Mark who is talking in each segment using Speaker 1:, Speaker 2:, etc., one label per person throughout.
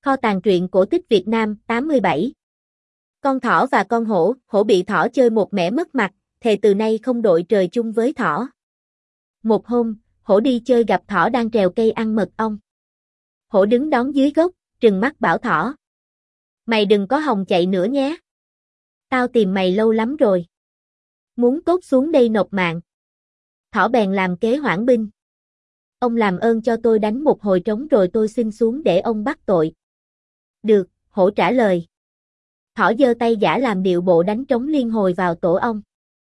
Speaker 1: Kho tàng truyện cổ tích Việt Nam 87. Con thỏ và con hổ, hổ bị thỏ chơi một mẻ mất mặt, thề từ nay không đội trời chung với thỏ. Một hôm, hổ đi chơi gặp thỏ đang trèo cây ăn mật ong. Hổ đứng đón dưới gốc, trừng mắt bảo thỏ. Mày đừng có hòng chạy nữa nhé. Tao tìm mày lâu lắm rồi. Muốn cốt xuống đây nộp mạng. Thỏ bèn làm kế hoãn binh. Ông làm ơn cho tôi đánh một hồi trống rồi tôi xin xuống để ông bắt tội. Được, hổ trả lời. Thỏ giơ tay giả làm điệu bộ đánh trống liên hồi vào tổ ong.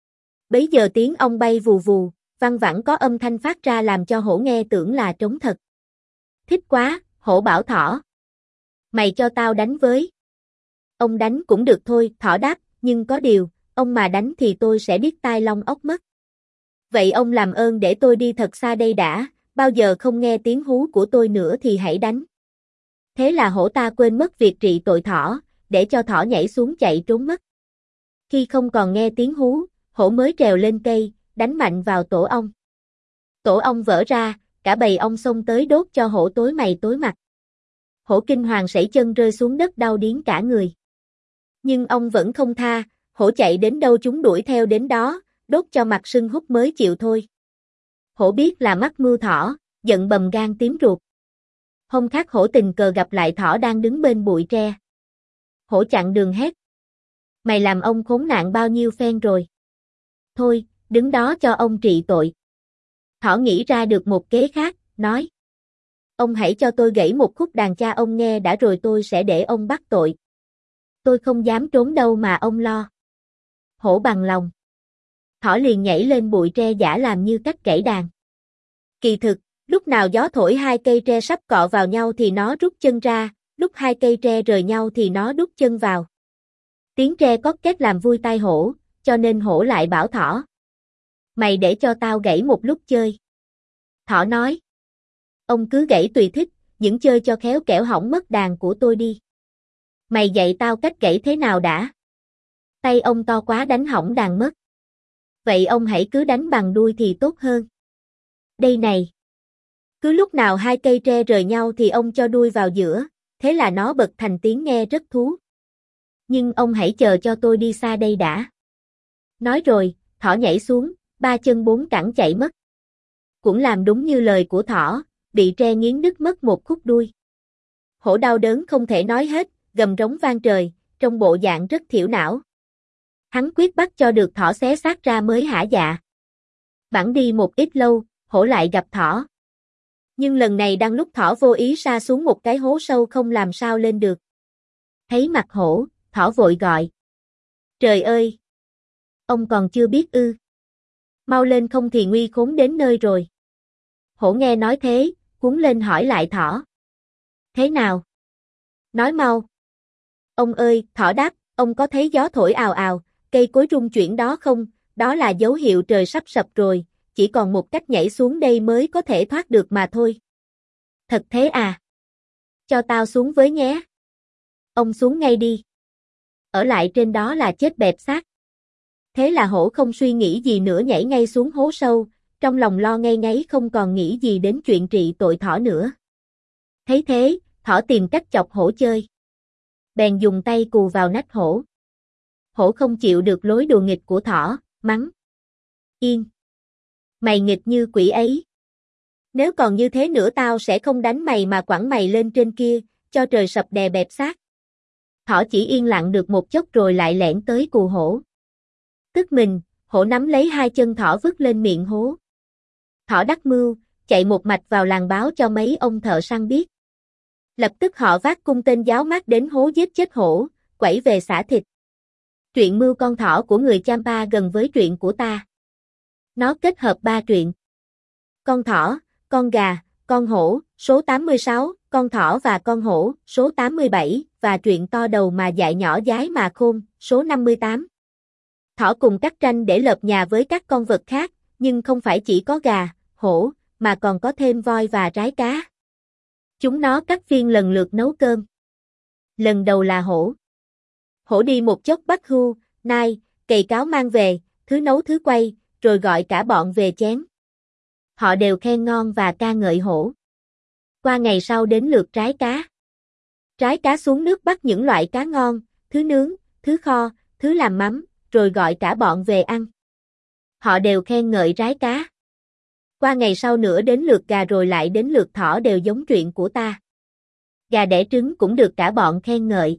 Speaker 1: Bấy giờ tiếng ong bay vù vù, văng vẳng có âm thanh phát ra làm cho hổ nghe tưởng là trống thật. Thích quá, hổ bảo thỏ. Mày cho tao đánh với. Ông đánh cũng được thôi, thỏ đáp, nhưng có điều, ông mà đánh thì tôi sẽ điếc tai long ốc mất. Vậy ông làm ơn để tôi đi thật xa đây đã, bao giờ không nghe tiếng hú của tôi nữa thì hãy đánh. Thế là hổ ta quên mất việc trị tội thỏ, để cho thỏ nhảy xuống chạy trốn mất. Khi không còn nghe tiếng hú, hổ mới trèo lên cây, đánh mạnh vào tổ ong. Tổ ong vỡ ra, cả bầy ong xông tới đốt cho hổ tối mày tối mặt. Hổ kinh hoàng sẩy chân rơi xuống đất đau điếng cả người. Nhưng ong vẫn không tha, hổ chạy đến đâu chúng đuổi theo đến đó, đốt cho mặt sưng húp mới chịu thôi. Hổ biết là mắc mưu thỏ, giận bầm gan tím ruột. Hôm khác hổ tình cờ gặp lại thỏ đang đứng bên bụi tre. Hổ chặn đường hét. Mày làm ông khốn nạn bao nhiêu phen rồi. Thôi, đứng đó cho ông trị tội. Thỏ nghĩ ra được một kế khác, nói. Ông hãy cho tôi gãy một khúc đàn cha ông nghe đã rồi tôi sẽ để ông bắt tội. Tôi không dám trốn đâu mà ông lo. Hổ bằng lòng. Thỏ liền nhảy lên bụi tre giả làm như cách gãy đàn. Kỳ thực, lúc nào gió thổi hai cây tre sắp cọ vào nhau thì nó rút chân ra, lúc hai cây tre rời nhau thì nó đút chân vào. Tiếng tre cót két làm vui tai hổ, cho nên hổ lại bảo thỏ. Mày để cho tao gãy một lúc chơi. Thỏ nói. Ông cứ gãy tùy thích, những chơi cho khéo kẻo hỏng mất đàn của tôi đi. Mày dạy tao cách gãy thế nào đã? Tay ông to quá đánh hỏng đàn mất. Vậy ông hãy cứ đánh bằng đuôi thì tốt hơn. Đây này. Cứ lúc nào hai cây tre rời nhau thì ông cho đuôi vào giữa, thế là nó bật thành tiếng nghe rất thú. Nhưng ông hãy chờ cho tôi đi xa đây đã. Nói rồi, thỏ nhảy xuống, ba chân bốn cẳng chạy mất. Cũng làm đúng như lời của thỏ, bị tre nghiến đứt mất một khúc đuôi. Hổ đau đớn không thể nói hết, gầm rống vang trời, trong bộ dạng rất thiểu não. Hắn quyết bắt cho được thỏ xé xác ra mới hả dạ. Bẵng đi một ít lâu, hổ lại gặp thỏ. Nhưng lần này đang lúc thỏ vô ý sa xuống một cái hố sâu không làm sao lên được. Thấy mặt hổ, thỏ vội gọi. Trời ơi! Ông còn chưa biết ư. Mau lên không thì nguy khốn đến nơi rồi. Hổ nghe nói thế, cuống lên hỏi lại thỏ. Thế nào? Nói mau. Ông ơi, thỏ đáp, ông có thấy gió thổi ào ào, cây cối rung chuyển đó không? Đó là dấu hiệu trời sắp sập rồi, chỉ còn một cách nhảy xuống đây mới có thể thoát được mà thôi. Thật thế à? Cho tao xuống với nhé. Ông xuống ngay đi. Ở lại trên đó là chết bẹp xác. Thế là hổ không suy nghĩ gì nữa nhảy ngay xuống hố sâu, trong lòng lo ngây ngáy không còn nghĩ gì đến chuyện trị tội thỏ nữa. Thấy thế, thỏ tìm cách chọc hổ chơi. Bèn dùng tay cù vào nách hổ. Hổ không chịu được lối đùa nghịch của thỏ, mắng. Yên! Mày nghịch như quỷ ấy. Nếu còn như thế nữa tao sẽ không đánh mày mà quẳng mày lên trên kia, cho trời sập đè bẹp xác. Thỏ chỉ yên lặng được một chốc rồi lại lẻn tới cù hổ. Tức mình, hổ nắm lấy hai chân thỏ vứt lên miệng hố. Thỏ đắc mưu, chạy một mạch vào làng báo cho mấy ông thợ săn biết. Lập tức họ vác cung tên giáo mát đến hố giết chết hổ, quẩy về xả thịt. Truyện Mưu con thỏ của người Champa gần với truyện của ta. Nó kết hợp ba truyện. Con thỏ, con gà, con hổ, số 86, con thỏ và con hổ, số 87, và truyện to đầu mà dại nhỏ dái mà khôn, số 58. Thỏ cùng cắt tranh để lợp nhà với các con vật khác, nhưng không phải chỉ có gà, hổ, mà còn có thêm voi và rái cá. Chúng nó cắt phiên lần lượt nấu cơm. Lần đầu là hổ. Hổ đi một chốc bắt hươu, nai, cày cáo mang về, thứ nấu thứ quay, rồi gọi cả bọn về chén. Họ đều khen ngon và ca ngợi hổ. Qua ngày sau đến lượt rái cá. Rái cá xuống nước bắt những loại cá ngon, thứ nướng, thứ kho, thứ làm mắm, rồi gọi cả bọn về ăn. Họ đều khen ngợi rái cá. Qua ngày sau nữa đến lượt gà rồi lại đến lượt thỏ đều giống chuyện của ta. Gà đẻ trứng cũng được cả bọn khen ngợi.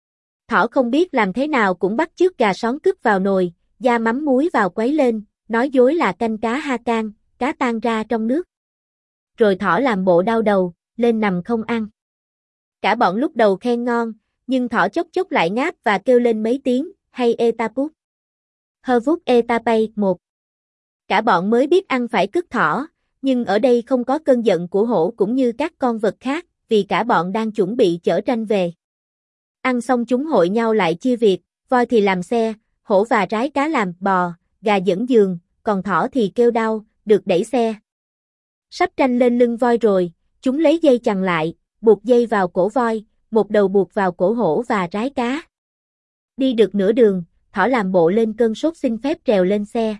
Speaker 1: Thỏ không biết làm thế nào cũng bắt chước gà són cất vào nồi, gia mắm muối vào quấy lên, nói dối là canh cá ha can, cá tan ra trong nước. Rồi thỏ làm bộ đau đầu, lên nằm không ăn. Cả bọn lúc đầu khen ngon, nhưng thỏ chốc chốc lại ngáp và kêu lên mấy tiếng, hay etaput. Hervut etapay 1. Cả bọn mới biết ăn phải cứt thỏ, nhưng ở đây không có cơn giận của hổ cũng như các con vật khác, vì cả bọn đang chuẩn bị chở tranh về. Ăn xong chúng hội nhau lại chia việc, voi thì làm xe, hổ và rái cá làm bò, gà dẫn giường, còn thỏ thì kêu đau, được đẩy xe. Sắp tranh lên lưng voi rồi, chúng lấy dây chằng lại, buộc dây vào cổ voi, một đầu buộc vào cổ hổ và rái cá. Đi được nửa đường, thỏ làm bộ lên cơn sốt xin phép trèo lên xe.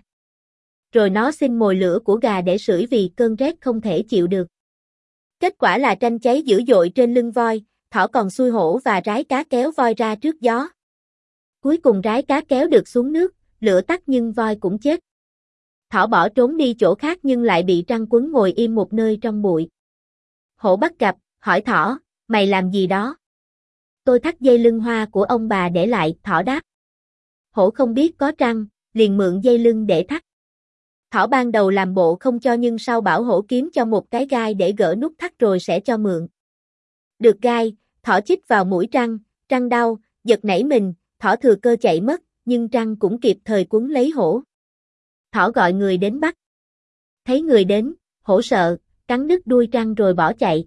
Speaker 1: Rồi nó xin mồi lửa của gà để sưởi vì cơn rét không thể chịu được. Kết quả là tranh cháy dữ dội trên lưng voi, thỏ còn xui hổ và rái cá kéo voi ra trước gió. Cuối cùng rái cá kéo được xuống nước, lửa tắt nhưng voi cũng chết. Thỏ bỏ trốn đi chỗ khác nhưng lại bị trăng quấn ngồi im một nơi trong bụi. Hổ bắt gặp, hỏi thỏ, mày làm gì đó? Tôi thắt dây lưng hoa của ông bà để lại, thỏ đáp. Hổ không biết có trăng, liền mượn dây lưng để thắt. Thỏ ban đầu làm bộ không cho nhưng sau bảo hổ kiếm cho một cái gai để gỡ nút thắt rồi sẽ cho mượn. Được gai, thỏ chích vào mũi trăng đau, giật nảy mình, thỏ thừa cơ chạy mất, nhưng trăng cũng kịp thời quấn lấy hổ. Thỏ gọi người đến bắt. Thấy người đến, hổ sợ, cắn đứt đuôi trăng rồi bỏ chạy.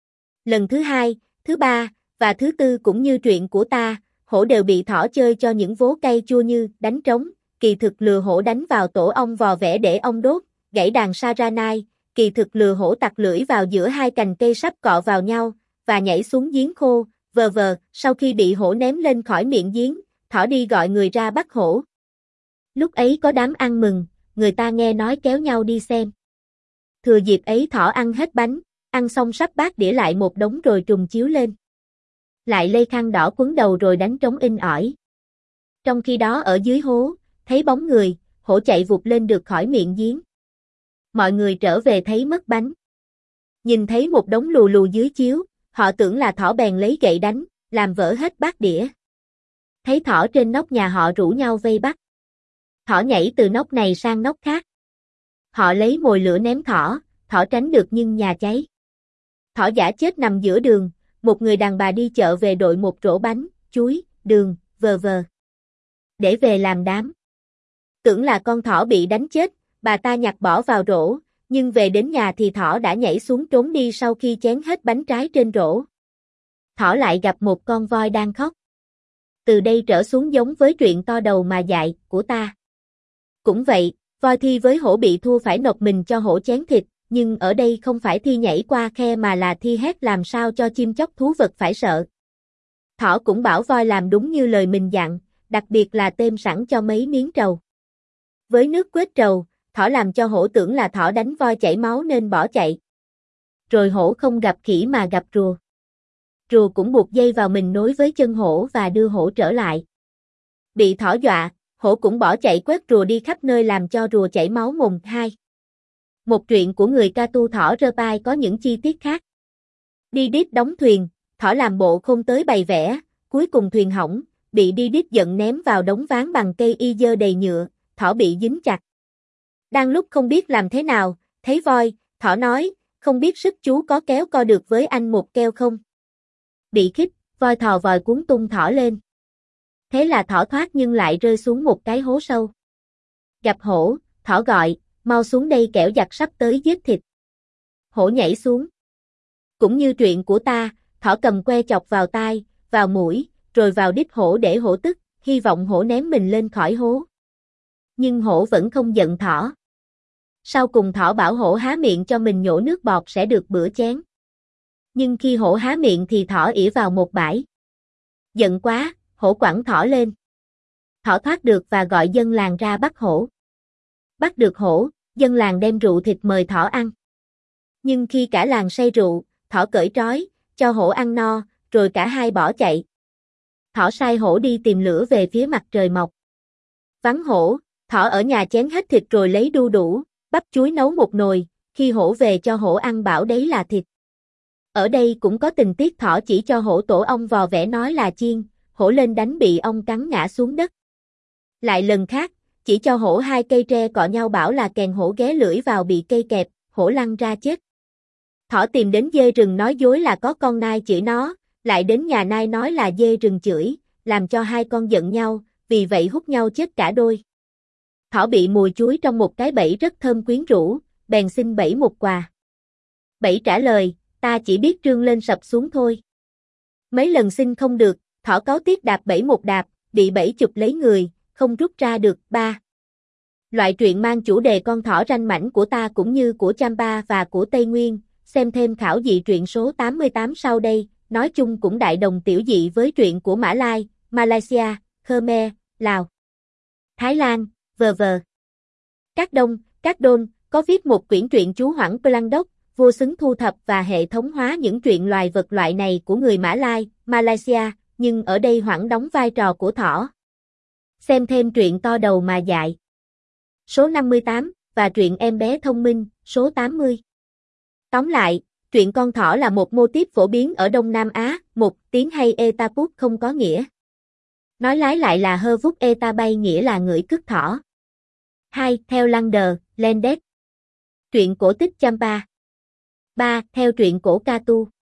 Speaker 1: Lần thứ hai, thứ ba, và thứ tư cũng như chuyện của ta, hổ đều bị thỏ chơi cho những vố cay chua như đánh trống, kỳ thực lừa hổ đánh vào tổ ong vò vẽ để ong đốt, gãy đàn saranai, kỳ thực lừa hổ tặc lưỡi vào giữa hai cành cây sắp cọ vào nhau, và nhảy xuống giếng khô, sau khi bị hổ ném lên khỏi miệng giếng, thỏ đi gọi người ra bắt hổ. Lúc ấy có đám ăn mừng, người ta nghe nói kéo nhau đi xem. Thừa dịp ấy thỏ ăn hết bánh, ăn xong sắp bát đĩa lại một đống rồi trùng chiếu lên. Lại lây khăn đỏ quấn đầu rồi đánh trống inh ỏi. Trong khi đó ở dưới hố, thấy bóng người, hổ chạy vụt lên được khỏi miệng giếng. Mọi người trở về thấy mất bánh. Nhìn thấy một đống lù lù dưới chiếu, họ tưởng là thỏ bèn lấy gậy đánh, làm vỡ hết bát đĩa. Thấy thỏ trên nóc nhà họ rủ nhau vây bắt. Thỏ nhảy từ nóc này sang nóc khác. Họ lấy mồi lửa ném thỏ tránh được nhưng nhà cháy. Thỏ giả chết nằm giữa đường, một người đàn bà đi chợ về đội một rổ bánh, chuối, đường, để về làm đám. Tưởng là con thỏ bị đánh chết, bà ta nhặt bỏ vào rổ, nhưng về đến nhà thì thỏ đã nhảy xuống trốn đi sau khi chén hết bánh trái trên rổ. Thỏ lại gặp một con voi đang khóc. Từ đây trở xuống giống với chuyện to đầu mà dại của ta. Cũng vậy, voi thi với hổ bị thua phải nộp mình cho hổ chén thịt, nhưng ở đây không phải thi nhảy qua khe mà là thi hét làm sao cho chim chóc thú vật phải sợ. Thỏ cũng bảo voi làm đúng như lời mình dặn, đặc biệt là têm sẵn cho mấy miếng trầu. Với nước quết trầu, thỏ làm cho hổ tưởng là thỏ đánh voi chảy máu nên bỏ chạy. Rồi hổ không gặp khỉ mà gặp rùa. Rùa cũng buộc dây vào mình nối với chân hổ và đưa hổ trở lại. Bị thỏ dọa, hổ cũng bỏ chạy quét rùa đi khắp nơi làm cho rùa chảy máu mồm. 2. Một truyện của người ca tu thỏ Rơ Pai có những chi tiết khác. Đi đít đóng thuyền, thỏ làm bộ không tới bày vẽ, cuối cùng thuyền hỏng, bị đi đít giận ném vào đống ván bằng cây y dơ đầy nhựa, thỏ bị dính chặt. Đang lúc không biết làm thế nào, thấy voi, thỏ nói, không biết sức chú có kéo co được với anh một keo không? Bị khích, voi thò vòi cuốn tung thỏ lên. Thế là thỏ thoát nhưng lại rơi xuống một cái hố sâu. Gặp hổ, thỏ gọi, mau xuống đây kẻo giặc sắp tới giết thịt. Hổ nhảy xuống. Cũng như chuyện của ta, thỏ cầm que chọc vào tai, vào mũi, rồi vào đít hổ để hổ tức, hy vọng hổ ném mình lên khỏi hố. Nhưng hổ vẫn không giận thỏ. Sau cùng thỏ bảo hổ há miệng cho mình nhổ nước bọt sẽ được bữa chén. Nhưng khi hổ há miệng thì thỏ ỉa vào một bãi. Giận quá, hổ quẳng thỏ lên. Thỏ thoát được và gọi dân làng ra bắt hổ. Bắt được hổ, dân làng đem rượu thịt mời thỏ ăn. Nhưng khi cả làng say rượu, thỏ cởi trói, cho hổ ăn no, rồi cả hai bỏ chạy. Thỏ sai hổ đi tìm lửa về phía mặt trời mọc. Vắng hổ, thỏ ở nhà chén hết thịt rồi lấy đu đủ, bắp chuối nấu một nồi, khi hổ về cho hổ ăn bảo đấy là thịt. Ở đây cũng có tình tiết thỏ chỉ cho hổ tổ ong vò vẽ nói là chiên, hổ lên đánh bị ong cắn ngã xuống đất. Lại lần khác, chỉ cho hổ hai cây tre cọ nhau bảo là kèn hổ ghé lưỡi vào bị cây kẹp, hổ lăn ra chết. Thỏ tìm đến dê rừng nói dối là có con nai chửi nó, lại đến nhà nai nói là dê rừng chửi, làm cho hai con giận nhau, vì vậy hút nhau chết cả đôi. Thỏ bị mùi chuối trong một cái bẫy rất thơm quyến rũ, bèn xin bẫy một quà. Bẫy trả lời, ta chỉ biết trương lên sập xuống thôi. Mấy lần xin không được, thỏ cáu tiết đạp bẫy một đạp, bị bẫy chụp lấy người, không rút ra được. 3. Loại truyện mang chủ đề con thỏ ranh mãnh của ta cũng như của Champa và của Tây Nguyên, xem thêm khảo dị truyện số 88 sau đây, nói chung cũng đại đồng tiểu dị với truyện của Mã Lai, Malaysia, Khmer, Lào, Thái Lan, v.v. Các Đông, Các Đôn, có viết một quyển truyện chú Hoảng Plandok, vô xứng thu thập và hệ thống hóa những truyện loài vật loại này của người Mã Lai, Malaysia, nhưng ở đây Hoảng đóng vai trò của thỏ. Xem thêm truyện To Đầu Mà Dại, số 58, và truyện Em Bé Thông Minh, số 80. Tóm lại, truyện con thỏ là một mô típ phổ biến ở Đông Nam Á, một tiếng hay Etaput không có nghĩa. Nói lái lại là Hơ Vút Eta bay nghĩa là ngửi cứt thỏ. 2. Theo Lander, Landet. Truyện cổ tích Champa. 3. Theo truyện cổ Catu.